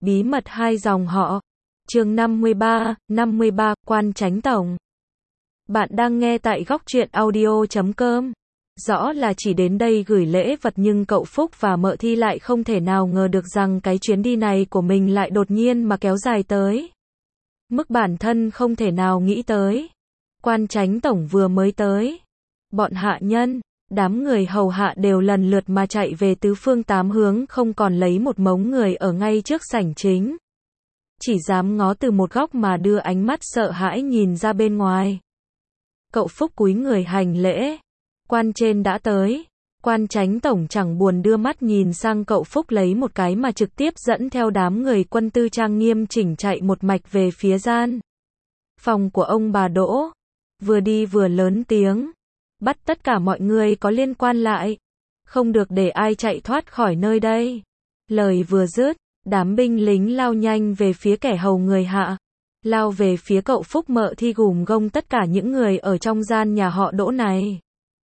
bí mật hai dòng họ. Chương 53, Quan Chánh Tổng. Bạn đang nghe tại góc truyện audio.com. Rõ là chỉ đến đây gửi lễ vật nhưng cậu Phúc và Mợ Thi lại không thể nào ngờ được rằng cái chuyến đi này của mình lại đột nhiên mà kéo dài tới mức bản thân không thể nào nghĩ tới. Quan Chánh Tổng vừa mới tới, bọn hạ nhân, đám người hầu hạ đều lần lượt mà chạy về tứ phương tám hướng, không còn lấy một mống người ở ngay trước sảnh chính. Chỉ dám ngó từ một góc mà đưa ánh mắt sợ hãi nhìn ra bên ngoài. Cậu Phúc cúi người hành lễ. Quan trên đã tới. Quan Chánh Tổng chẳng buồn đưa mắt nhìn sang cậu Phúc lấy một cái mà trực tiếp dẫn theo đám người quân tư trang nghiêm chỉnh chạy một mạch về phía gian phòng của ông bà Đỗ. Vừa đi vừa lớn tiếng. Bắt tất cả mọi người có liên quan lại. Không được để ai chạy thoát khỏi nơi đây. Lời vừa dứt, đám binh lính lao nhanh về phía kẻ hầu người hạ. Lao về phía cậu Phúc, Mợ Thi gùm gông tất cả những người ở trong gian nhà họ Đỗ này.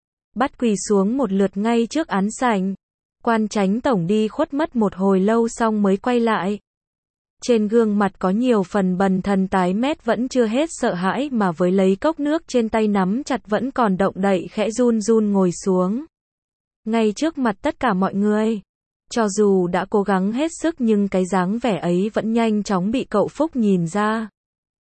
Bắt quỳ xuống một lượt ngay trước án sảnh. Quan Chánh Tổng đi khuất mất một hồi lâu xong mới quay lại. Trên gương mặt có nhiều phần bần thần tái mét, vẫn chưa hết sợ hãi mà với lấy cốc nước trên tay nắm chặt vẫn còn động đậy, khẽ run run ngồi xuống ngay trước mặt tất cả mọi người. Cho dù đã cố gắng hết sức nhưng cái dáng vẻ ấy vẫn nhanh chóng bị cậu Phúc nhìn ra.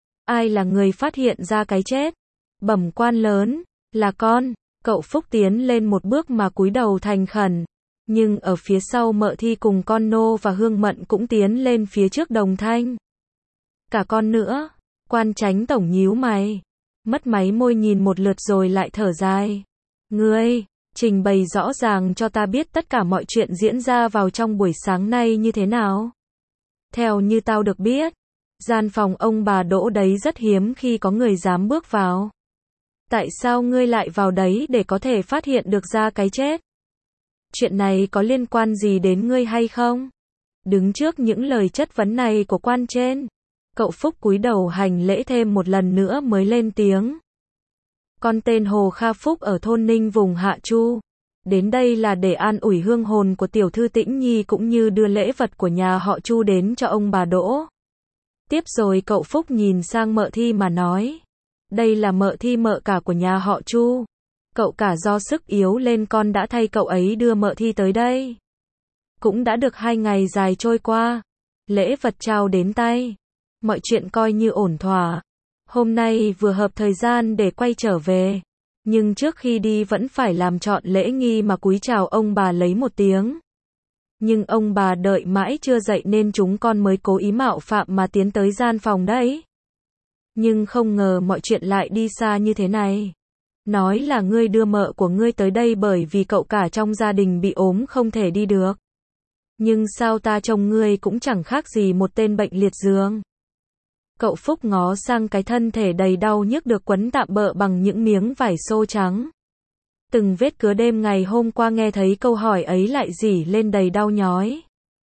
Ai là người phát hiện ra cái chết? Bẩm quan lớn, là con. Cậu Phúc tiến lên một bước mà cúi đầu thành khẩn. Nhưng ở phía sau Mợ Thi cùng con Nô và Hương Mận cũng tiến lên phía trước đồng thanh. Cả con nữa. Quan Chánh Tổng nhíu mày. Mất máy môi nhìn một lượt rồi lại thở dài. Ngươi, trình bày rõ ràng cho ta biết tất cả mọi chuyện diễn ra vào trong buổi sáng nay như thế nào. Theo như tao được biết, gian phòng ông bà Đỗ đấy rất hiếm khi có người dám bước vào. Tại sao ngươi lại vào đấy để có thể phát hiện được ra cái chết? Chuyện này có liên quan gì đến ngươi hay không? Đứng trước những lời chất vấn này của quan trên, cậu Phúc cúi đầu hành lễ thêm một lần nữa mới lên tiếng. Con tên Hồ Kha Phúc ở thôn Ninh vùng Hạ Chu. Đến đây là để an ủi hương hồn của tiểu thư Tĩnh Nhi cũng như đưa lễ vật của nhà họ Chu đến cho ông bà Đỗ. Tiếp rồi cậu Phúc nhìn sang Mợ Thi mà nói. Đây là Mợ Thi, mợ cả của nhà họ Chu. Cậu cả do sức yếu lên con đã thay cậu ấy đưa Mợ Thi tới đây. Cũng đã được 2 ngày dài trôi qua. Lễ vật trao đến tay. Mọi chuyện coi như ổn thỏa. Hôm nay vừa hợp thời gian để quay trở về. Nhưng trước khi đi vẫn phải làm trọn lễ nghi mà cúi chào ông bà lấy một tiếng. Nhưng ông bà đợi mãi chưa dậy nên chúng con mới cố ý mạo phạm mà tiến tới gian phòng đấy. Nhưng không ngờ mọi chuyện lại đi xa như thế này. Nói là ngươi đưa mợ của ngươi tới đây bởi vì cậu cả trong gia đình bị ốm không thể đi được. Nhưng sao ta trông ngươi cũng chẳng khác gì một tên bệnh liệt giường. Cậu Phúc ngó sang cái thân thể đầy đau nhức được quấn tạm bợ bằng những miếng vải xô trắng. Từng vết cứa đêm ngày hôm qua nghe thấy câu hỏi ấy lại rỉ lên đầy đau nhói.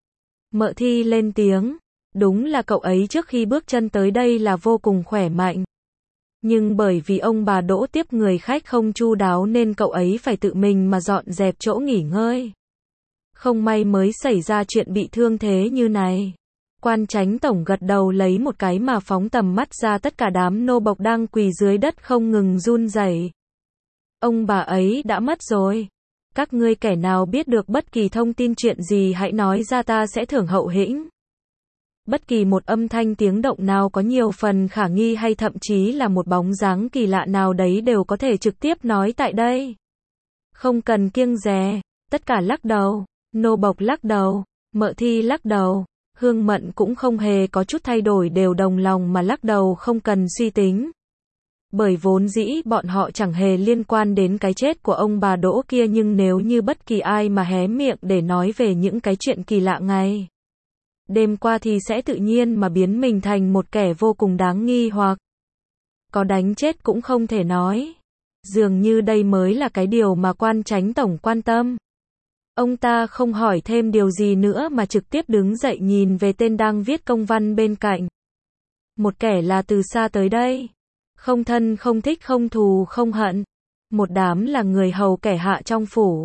Mợ Thi lên tiếng. Đúng là cậu ấy trước khi bước chân tới đây là vô cùng khỏe mạnh. Nhưng bởi vì ông bà Đỗ tiếp người khách không chu đáo nên cậu ấy phải tự mình mà dọn dẹp chỗ nghỉ ngơi. Không may mới xảy ra chuyện bị thương thế như này. Quan Chánh Tổng gật đầu lấy một cái mà phóng tầm mắt ra tất cả đám nô bộc đang quỳ dưới đất không ngừng run rẩy. Ông bà ấy đã mất rồi. Các ngươi kẻ nào biết được bất kỳ thông tin chuyện gì hãy nói ra, ta sẽ thưởng hậu hĩnh. Bất kỳ một âm thanh tiếng động nào có nhiều phần khả nghi hay thậm chí là một bóng dáng kỳ lạ nào đấy đều có thể trực tiếp nói tại đây. Không cần kiêng dè. Tất cả lắc đầu. Nô bộc lắc đầu. Mợ Thi lắc đầu. Hương Mận cũng không hề có chút thay đổi, đều đồng lòng mà lắc đầu không cần suy tính. Bởi vốn dĩ bọn họ chẳng hề liên quan đến cái chết của ông bà Đỗ kia, nhưng nếu như bất kỳ ai mà hé miệng để nói về những cái chuyện kỳ lạ ngày đêm qua thì sẽ tự nhiên mà biến mình thành một kẻ vô cùng đáng nghi, hoặc có đánh chết cũng không thể nói. Dường như đây mới là cái điều mà Quan Chánh Tổng quan tâm. Ông ta không hỏi thêm điều gì nữa mà trực tiếp đứng dậy nhìn về tên đang viết công văn bên cạnh. Một kẻ là từ xa tới đây. Không thân không thích không thù không hận. Một đám là người hầu kẻ hạ trong phủ.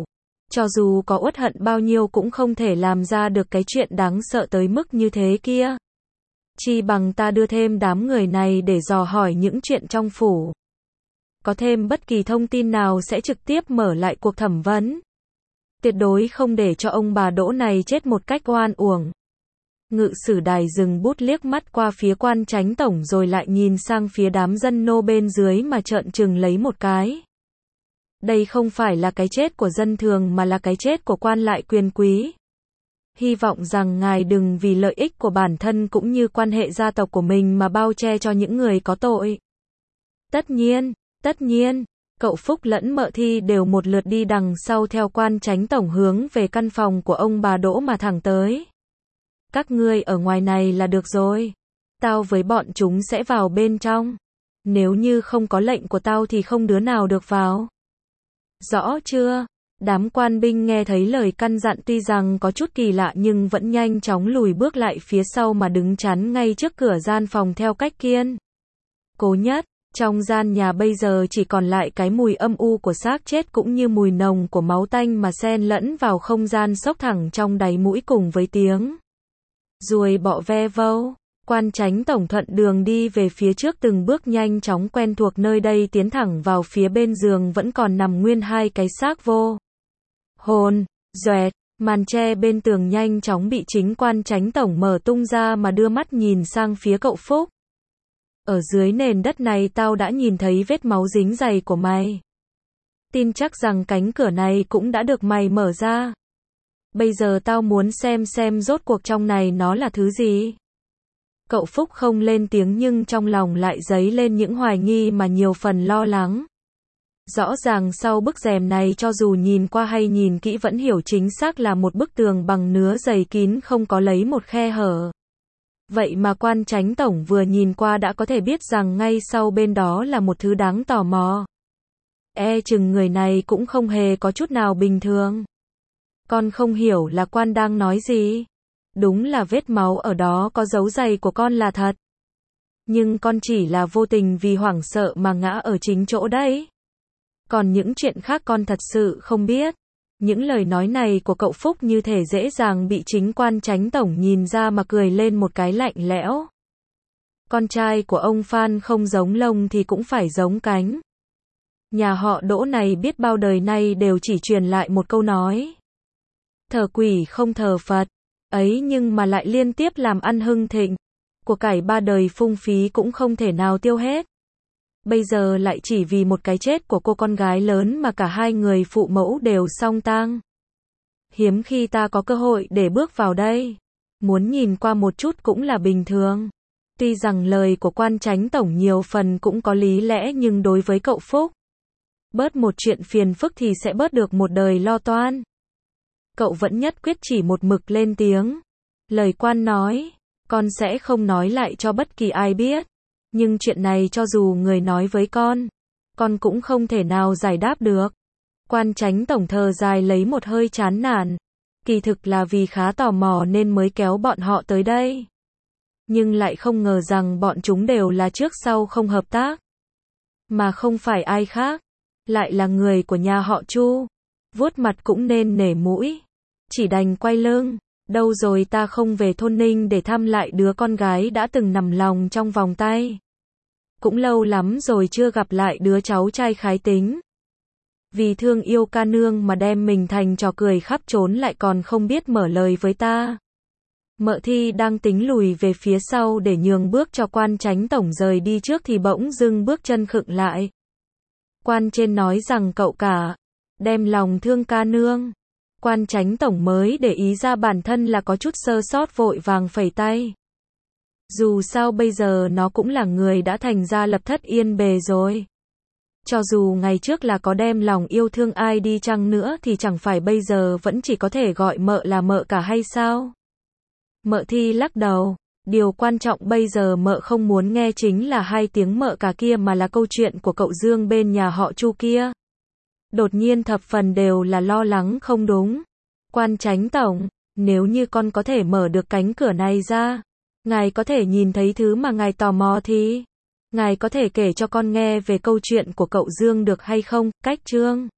Cho dù có uất hận bao nhiêu cũng không thể làm ra được cái chuyện đáng sợ tới mức như thế kia. Chi bằng ta đưa thêm đám người này để dò hỏi những chuyện trong phủ. Có thêm bất kỳ thông tin nào sẽ trực tiếp mở lại cuộc thẩm vấn. Tuyệt đối không để cho ông bà Đỗ này chết một cách oan uổng. Ngự sử đài dừng bút liếc mắt qua phía quan chánh tổng rồi lại nhìn sang phía đám dân nô bên dưới mà trợn trừng lấy một cái. Đây không phải là cái chết của dân thường mà là cái chết của quan lại quyền quý. Hy vọng rằng ngài đừng vì lợi ích của bản thân cũng như quan hệ gia tộc của mình mà bao che cho những người có tội. Tất nhiên, cậu Phúc lẫn Mợ Thi đều một lượt đi đằng sau theo quan chánh tổng hướng về căn phòng của ông bà Đỗ mà thẳng tới. Các ngươi ở ngoài này là được rồi. Tao với bọn chúng sẽ vào bên trong. Nếu như không có lệnh của tao thì không đứa nào được vào. Rõ chưa? Đám quan binh nghe thấy lời căn dặn tuy rằng có chút kỳ lạ nhưng vẫn nhanh chóng lùi bước lại phía sau mà đứng chắn ngay trước cửa gian phòng theo cách kiên cố nhất. Trong gian nhà bây giờ chỉ còn lại cái mùi âm u của xác chết cũng như mùi nồng của máu tanh mà xen lẫn vào không gian xốc thẳng trong đáy mũi cùng với tiếng ruồi bọ ve vâu. Quan chánh tổng thuận đường đi về phía trước từng bước nhanh chóng quen thuộc nơi đây tiến thẳng vào phía bên giường vẫn còn nằm nguyên hai cái xác vô hồn. Doẹt, màn tre bên tường nhanh chóng bị chính quan chánh tổng mở tung ra mà đưa mắt nhìn sang phía cậu Phúc. Ở dưới nền đất này tao đã nhìn thấy vết máu dính giày của mày. Tin chắc rằng cánh cửa này cũng đã được mày mở ra. Bây giờ tao muốn xem rốt cuộc trong này nó là thứ gì. Cậu Phúc không lên tiếng nhưng trong lòng lại dấy lên những hoài nghi mà nhiều phần lo lắng. Rõ ràng sau bức rèm này cho dù nhìn qua hay nhìn kỹ vẫn hiểu chính xác là một bức tường bằng nứa dày kín không có lấy một khe hở. Vậy mà quan chánh tổng vừa nhìn qua đã có thể biết rằng ngay sau bên đó là một thứ đáng tò mò. Chừng người này cũng không hề có chút nào bình thường. Con không hiểu là quan đang nói gì. Đúng là vết máu ở đó có dấu giày của con là thật. Nhưng con chỉ là vô tình vì hoảng sợ mà ngã ở chính chỗ đấy. Còn những chuyện khác con thật sự không biết. Những lời nói này của cậu Phúc như thể dễ dàng bị chính quan chánh tổng nhìn ra mà cười lên một cái lạnh lẽo. Con trai của ông Phan không giống lông thì cũng phải giống cánh. Nhà họ Đỗ này biết bao đời nay đều chỉ truyền lại một câu nói. Thờ quỷ không thờ Phật. Ấy nhưng mà lại liên tiếp làm ăn hưng thịnh. Của cải ba đời phung phí cũng không thể nào tiêu hết. Bây giờ lại chỉ vì một cái chết của cô con gái lớn mà cả hai người phụ mẫu đều song tang. Hiếm khi ta có cơ hội để bước vào đây. Muốn nhìn qua một chút cũng là bình thường. Tuy rằng lời của quan chánh tổng nhiều phần cũng có lý lẽ nhưng đối với cậu Phúc, bớt một chuyện phiền phức thì sẽ bớt được một đời lo toan. Cậu vẫn nhất quyết chỉ một mực lên tiếng. Lời quan nói, con sẽ không nói lại cho bất kỳ ai biết. Nhưng chuyện này cho dù người nói với con cũng không thể nào giải đáp được. Quan chánh tổng thở dài lấy một hơi chán nản. Kỳ thực là vì khá tò mò nên mới kéo bọn họ tới đây. Nhưng lại không ngờ rằng bọn chúng đều là trước sau không hợp tác. Mà không phải ai khác. Lại là người của nhà họ Chu. Vuốt mặt cũng nên nể mũi. Chỉ đành quay lưng. Đâu rồi ta không về thôn Ninh để thăm lại đứa con gái đã từng nằm lòng trong vòng tay. Cũng lâu lắm rồi chưa gặp lại đứa cháu trai khái tính. Vì thương yêu ca nương mà đem mình thành trò cười khắp trốn lại còn không biết mở lời với ta. Mợ Thi đang tính lùi về phía sau để nhường bước cho quan chánh tổng rời đi trước thì bỗng dưng bước chân khựng lại. Quan trên nói rằng cậu cả đem lòng thương ca nương. Quan chánh tổng mới để ý ra bản thân là có chút sơ sót vội vàng phẩy tay. Dù sao bây giờ nó cũng là người đã thành ra lập thất yên bề rồi. Cho dù ngày trước là có đem lòng yêu thương ai đi chăng nữa thì chẳng phải bây giờ vẫn chỉ có thể gọi mợ là mợ cả hay sao? Mợ Thi lắc đầu. Điều quan trọng bây giờ mợ không muốn nghe chính là hai tiếng mợ cả kia mà là câu chuyện của cậu Dương bên nhà họ Chu kia. Đột nhiên thập phần đều là lo lắng không đúng. Quan chánh tổng, nếu như con có thể mở được cánh cửa này ra, ngài có thể nhìn thấy thứ mà ngài tò mò thì ngài có thể kể cho con nghe về câu chuyện của cậu Dương được hay không? Cách chương